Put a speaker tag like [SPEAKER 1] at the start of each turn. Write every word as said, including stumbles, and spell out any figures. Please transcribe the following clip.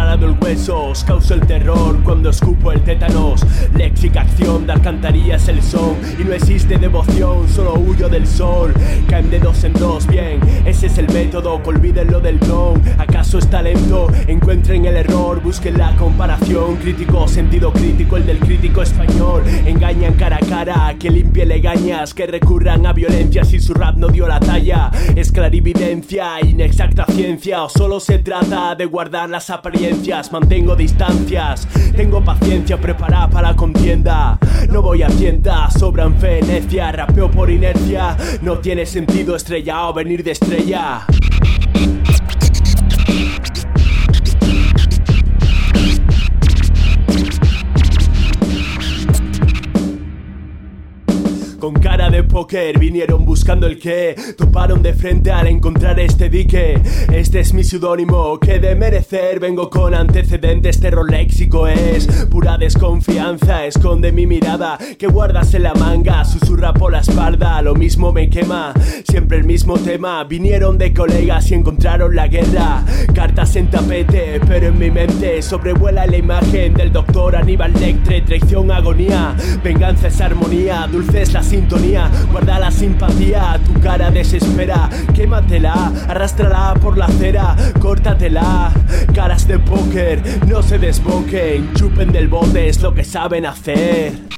[SPEAKER 1] desgarrado el hueso. Os causo el terror cuando escupo el tétanos. Léxica acción de alcantarillas el son. Y no existe devoción, solo huyo del sol. Caen de dos en dos, bien, ese es el método. Que olviden lo del don, ¿acaso es talento? Encuentren el error, busquen la comparación. Crítico, sentido crítico, el del crítico español. Engañan cara a cara, que limpie legañas. Que recurran a violencia si su rap no dio la talla. Es clarividencia, inexacta ciencia. O solo se trata de guardar las apariencias. Mantengo distancias, tengo paciencia preparada para la contienda. No voy a tiendas, sobran fe, necia. Rapeo por inercia, no tiene sentido estrellado venir de estrella. Con cara de póker vinieron buscando el qué. Toparon de frente al encontrar este dique. Este es mi seudónimo, que de merecer vengo con antecedentes. Terror léxico es pura desconfianza. Esconde mi mirada, que guardas en la manga. Susurra por la espalda, lo mismo me quema. Siempre el mismo tema, vinieron de colegas y encontraron la guerra. Cartas en tapete, pero en mi mente sobrevuela la imagen del doctor Aníbal Lectre. Traición, agonía, venganza es armonía. Dulce es la sintonía, guarda la simpatía. Tu cara desespera, quématela, arrástrala por la acera, córtatela. Caras de póker, no se desboquen, chupen del bote, es lo que saben hacer.